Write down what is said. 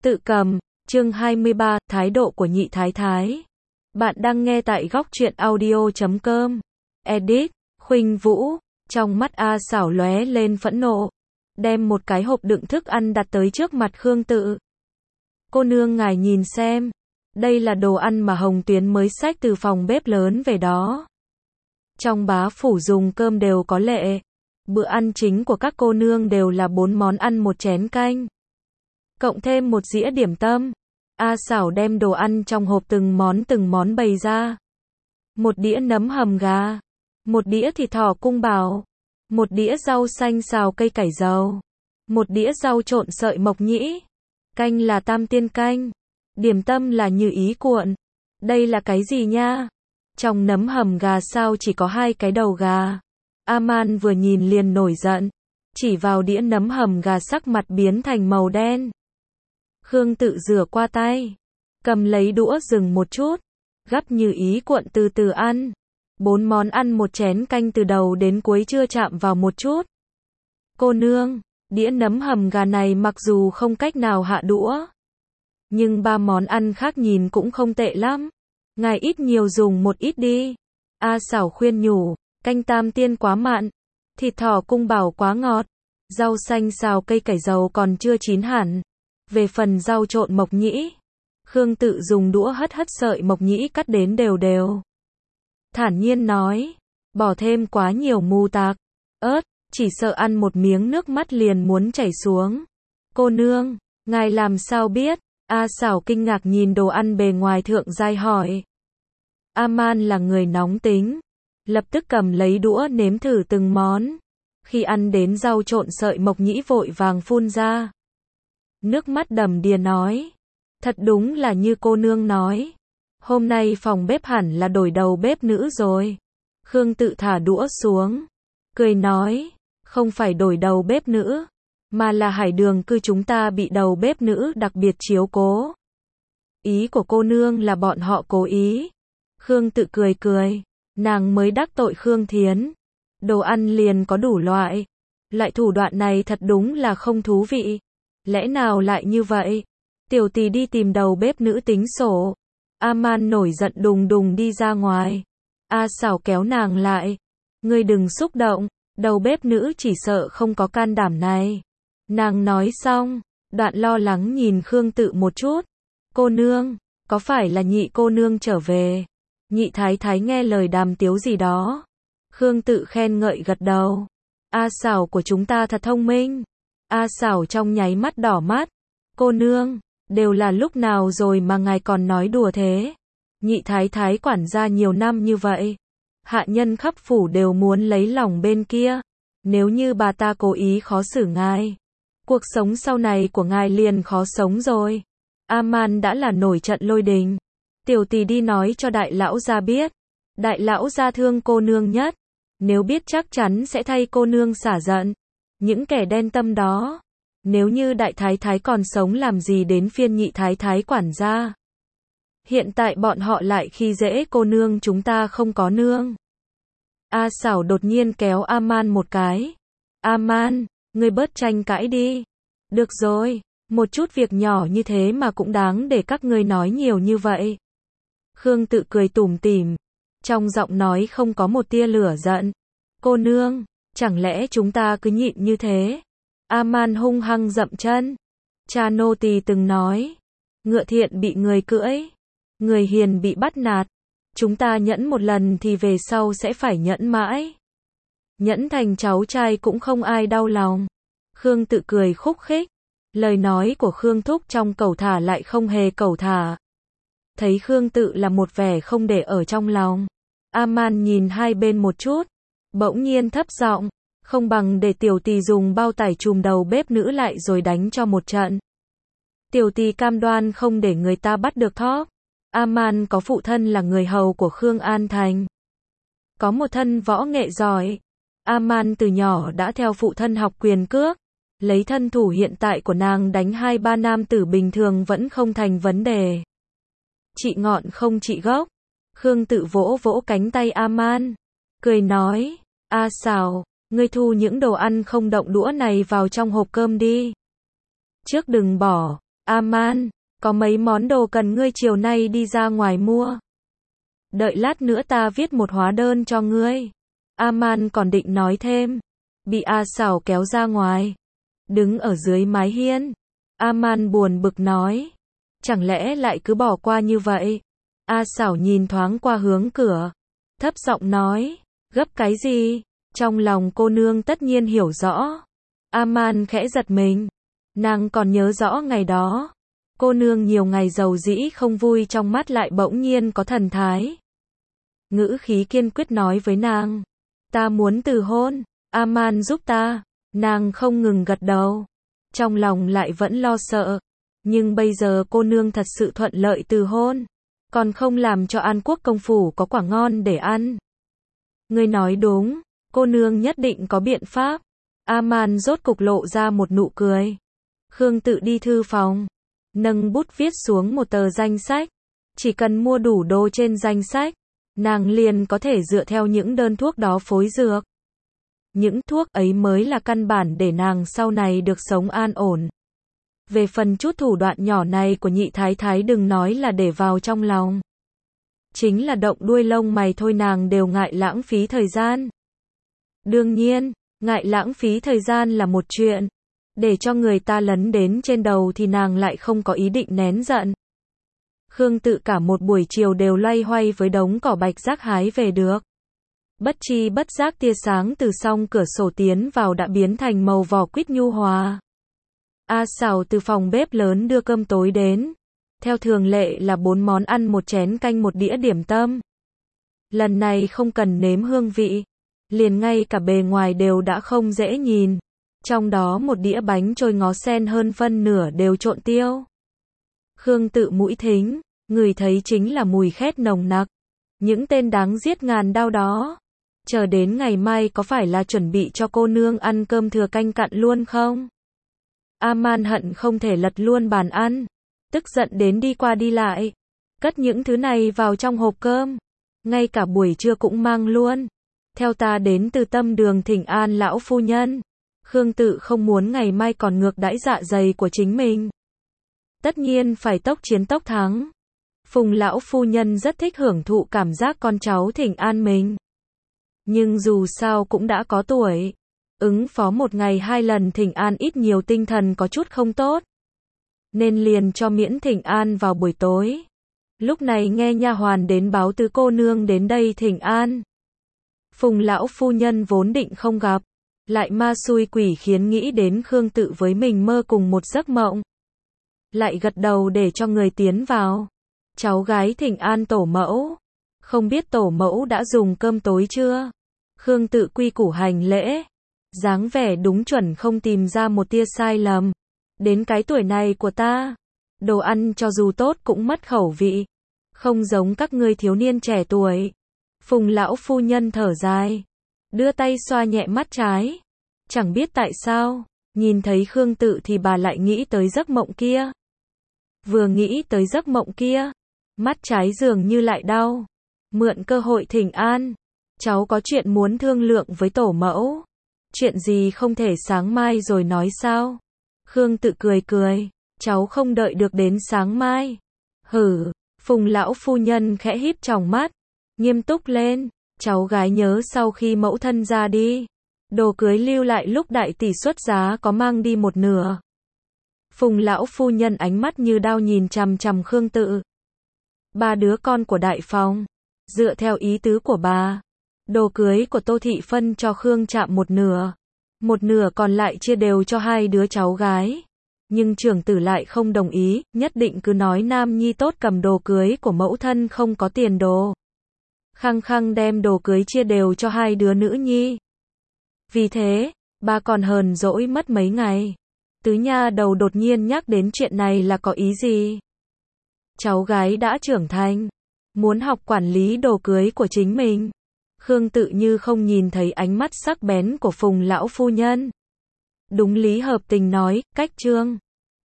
Tự cầm, chương 23, thái độ của nhị thái thái. Bạn đang nghe tại góc truyện audio.com. Edit, Khuynh Vũ, trong mắt A Xảo lóe lên phẫn nộ, đem một cái hộp đựng thức ăn đặt tới trước mặt Khương Tự. Cô nương ngài nhìn xem, đây là đồ ăn mà Hồng Tuyến mới xách từ phòng bếp lớn về đó. Trong bá phủ dùng cơm đều có lệ, bữa ăn chính của các cô nương đều là 4 món ăn một chén canh, cộng thêm một dĩa điểm tâm. A Xảo đem đồ ăn trong hộp từng món bày ra. Một đĩa nấm hầm gà, một đĩa thịt thỏ cung bảo, một đĩa rau xanh xào cây cải dầu, một đĩa rau trộn sợi mộc nhĩ, canh là tam tiên canh, điểm tâm là như ý cuộn. Đây là cái gì nha? Trong nấm hầm gà sao chỉ có 2 cái đầu gà? Aman vừa nhìn liền nổi giận, chỉ vào đĩa nấm hầm gà sắc mặt biến thành màu đen. Khương Tự rửa qua tay, cầm lấy đũa dừng một chút, gắp như ý cuộn từ từ ăn. 4 món ăn một chén canh từ đầu đến cuối chưa chạm vào một chút. Cô nương, đĩa nấm hầm gà này mặc dù không cách nào hạ đũa, nhưng 3 món ăn khác nhìn cũng không tệ lắm. Ngài ít nhiều dùng một ít đi. A Xảo khuyên nhủ, canh tam tiên quá mặn, thịt thỏ cung bảo quá ngọt, rau xanh xào cây cải dầu còn chưa chín hẳn. Về phần rau trộn mộc nhĩ, Khương Tự dùng đũa hất sợi mộc nhĩ cắt đến đều đều. Thản nhiên nói, bỏ thêm quá nhiều mù tạc, ớt, chỉ sợ ăn một miếng nước mắt liền muốn chảy xuống. Cô nương, ngài làm sao biết? A Xảo kinh ngạc nhìn đồ ăn bề ngoài thượng giai hỏi. Aman là người nóng tính, lập tức cầm lấy đũa nếm thử từng món. Khi ăn đến rau trộn sợi mộc nhĩ vội vàng phun ra nước mắt đầm đìa nói, thật đúng là như cô nương nói, hôm nay phòng bếp hẳn là đổi đầu bếp nữ rồi. Khương Tự thả đũa xuống, cười nói, không phải đổi đầu bếp nữ, mà là Hải Đường cư chúng ta bị đầu bếp nữ đặc biệt chiếu cố. Ý của cô nương là bọn họ cố ý. Khương Tự cười cười, nàng mới đắc tội Khương Thiến. Đồ ăn liền có đủ loại. Loại thủ đoạn này thật đúng là không thú vị. Lẽ nào lại như vậy? Tiểu tỷ đi tìm đầu bếp nữ tính sổ. Aman nổi giận đùng đùng đi ra ngoài. A Xảo kéo nàng lại. Ngươi đừng xúc động, đầu bếp nữ chỉ sợ không có can đảm này. Nàng nói xong, đoạn lo lắng nhìn Khương Tự một chút. Cô nương, có phải là nhị cô nương trở về? Nhị thái thái nghe lời đàm tiếu gì đó. Khương Tự khen ngợi gật đầu. A Xảo của chúng ta thật thông minh. A Xảo trong nháy mắt đỏ mắt. Cô nương, đều là lúc nào rồi mà ngài còn nói đùa thế? Nhị thái thái quản gia nhiều năm như vậy, hạ nhân khắp phủ đều muốn lấy lòng bên kia. Nếu như bà ta cố ý khó xử ngài, cuộc sống sau này của ngài liền khó sống rồi. Aman đã là nổi trận lôi đình. Tiểu tỷ đi nói cho đại lão gia biết. Đại lão gia thương cô nương nhất, nếu biết chắc chắn sẽ thay cô nương xả giận. Những kẻ đen tâm đó, nếu như đại thái thái còn sống làm gì đến phiên nhị thái thái quản gia. Hiện tại bọn họ lại khi dễ cô nương chúng ta không có nương. A Xảo đột nhiên kéo Aman một cái. Aman, ngươi bớt tranh cãi đi. Được rồi, một chút việc nhỏ như thế mà cũng đáng để các ngươi nói nhiều như vậy. Khương Tự cười tủm tỉm, trong giọng nói không có một tia lửa giận. Cô nương, chẳng lẽ chúng ta cứ nhịn như thế? Aman hung hăng dậm chân. Cha nô tỳ từng nói, ngựa thiện bị người cưỡi, người hiền bị bắt nạt. Chúng ta nhẫn một lần thì về sau sẽ phải nhẫn mãi. Nhẫn thành cháu trai cũng không ai đau lòng. Khương Tự cười khúc khích. Lời nói của Khương Thúc trong cẩu thả lại không hề cẩu thả. Thấy Khương Tự là một vẻ không để ở trong lòng. Aman nhìn hai bên một chút, bỗng nhiên thấp giọng, không bằng để tiểu tỷ dùng bao tải trùm đầu bếp nữ lại rồi đánh cho một trận. Tiểu tỷ cam đoan không để người ta bắt được thóp. Aman có phụ thân là người hầu của Khương An Thành, có một thân võ nghệ giỏi. Aman từ nhỏ đã theo phụ thân học quyền cước, lấy thân thủ hiện tại của nàng đánh 2-3 nam tử bình thường vẫn không thành vấn đề. Trị ngọn không trị gốc. Khương Tự vỗ vỗ cánh tay Aman, cười nói, A Xảo, ngươi thu những đồ ăn không động đũa này vào trong hộp cơm đi. Trước đừng bỏ, A-man, có mấy món đồ cần ngươi chiều nay đi ra ngoài mua. Đợi lát nữa ta viết một hóa đơn cho ngươi. A-man còn định nói thêm, bị A Sảo kéo ra ngoài. Đứng ở dưới mái hiên, A-man buồn bực nói, chẳng lẽ lại cứ bỏ qua như vậy? A Sảo nhìn thoáng qua hướng cửa, thấp giọng nói, gấp cái gì? Trong lòng cô nương tất nhiên hiểu rõ. A-man khẽ giật mình, nàng còn nhớ rõ ngày đó. Cô nương nhiều ngày dầu dĩ không vui trong mắt lại bỗng nhiên có thần thái. Ngữ khí kiên quyết nói với nàng, ta muốn từ hôn, A-man giúp ta. Nàng không ngừng gật đầu, trong lòng lại vẫn lo sợ. Nhưng bây giờ cô nương thật sự thuận lợi từ hôn, còn không làm cho An Quốc công phủ có quả ngon để ăn. Ngươi nói đúng, cô nương nhất định có biện pháp. A-man rốt cục lộ ra một nụ cười. Khương Tự đi thư phòng, nâng bút viết xuống một tờ danh sách. Chỉ cần mua đủ đồ trên danh sách, nàng liền có thể dựa theo những đơn thuốc đó phối dược. Những thuốc ấy mới là căn bản để nàng sau này được sống an ổn. Về phần chút thủ đoạn nhỏ này của nhị thái thái đừng nói là để vào trong lòng. Chính là động đuôi lông mày thôi nàng đều ngại lãng phí thời gian. Đương nhiên, ngại lãng phí thời gian là một chuyện. Để cho người ta lấn đến trên đầu thì nàng lại không có ý định nén giận. Khương Tự cả một buổi chiều đều loay hoay với đống cỏ bạch rác hái về được. Bất chi bất giác tia sáng từ song cửa sổ tiến vào đã biến thành màu vỏ quýt nhu hòa. A Sảo từ phòng bếp lớn đưa cơm tối đến. Theo thường lệ là 4 món ăn, một chén canh, một đĩa điểm tâm. Lần này không cần nếm hương vị, liền ngay cả bề ngoài đều đã không dễ nhìn. Trong đó một đĩa bánh trôi ngó sen hơn phân nửa đều trộn tiêu. Khương Tự mũi thính, ngửi thấy chính là mùi khét nồng nặc. Những tên đáng giết ngàn đao đó. Chờ đến ngày mai có phải là chuẩn bị cho cô nương ăn cơm thừa canh cặn luôn không? A-man hận không thể lật luôn bàn ăn, tức giận đến đi qua đi lại, cất những thứ này vào trong hộp cơm, ngay cả buổi trưa cũng mang luôn. Theo ta đến Từ Tâm Đường thỉnh an lão phu nhân. Khương Tự không muốn ngày mai còn ngược đãi dạ dày của chính mình. Tất nhiên phải tốc chiến tốc thắng. Phùng lão phu nhân rất thích hưởng thụ cảm giác con cháu thỉnh an mình. Nhưng dù sao cũng đã có tuổi, ứng phó một ngày 2 lần thỉnh an ít nhiều tinh thần có chút không tốt. Nên liền cho miễn thỉnh an vào buổi tối. Lúc này nghe nha hoàn đến báo Tứ cô nương đến đây thỉnh an. Phùng lão phu nhân vốn định không gặp, lại ma xui quỷ khiến nghĩ đến Khương Tự với mình mơ cùng một giấc mộng. Lại gật đầu để cho người tiến vào. Cháu gái thỉnh an tổ mẫu. Không biết tổ mẫu đã dùng cơm tối chưa? Khương Tự quy củ hành lễ. Dáng vẻ đúng chuẩn không tìm ra một tia sai lầm. Đến cái tuổi này của ta, đồ ăn cho dù tốt cũng mất khẩu vị. Không giống các ngươi thiếu niên trẻ tuổi. Phùng lão phu nhân thở dài, đưa tay xoa nhẹ mắt trái. Chẳng biết tại sao, nhìn thấy Khương Tự thì bà lại nghĩ tới giấc mộng kia. Vừa nghĩ tới giấc mộng kia, mắt trái dường như lại đau. Mượn cơ hội thỉnh an, cháu có chuyện muốn thương lượng với tổ mẫu. Chuyện gì không thể sáng mai rồi nói sao? Khương Tự cười cười, cháu không đợi được đến sáng mai. Hử, Phùng lão phu nhân khẽ híp tròng mắt, nghiêm túc lên, cháu gái nhớ sau khi mẫu thân ra đi, đồ cưới lưu lại lúc đại tỷ xuất giá có mang đi một nửa. Phùng lão phu nhân ánh mắt như đao nhìn chằm chằm Khương Tự. 3 đứa con của đại phòng, dựa theo ý tứ của bà, đồ cưới của Tô Thị phân cho Khương Trạm một nửa còn lại chia đều cho 2 đứa cháu gái. Nhưng trưởng tử lại không đồng ý, nhất định cứ nói nam nhi tốt cầm đồ cưới của mẫu thân không có tiền đồ. Khăng khăng đem đồ cưới chia đều cho 2 đứa nữ nhi. Vì thế, bà còn hờn dỗi mất mấy ngày. Tứ nha đầu đột nhiên nhắc đến chuyện này là có ý gì? Cháu gái đã trưởng thành, muốn học quản lý đồ cưới của chính mình. Khương Tự như không nhìn thấy ánh mắt sắc bén của Phùng lão phu nhân. Đúng lý hợp tình nói, cách trương.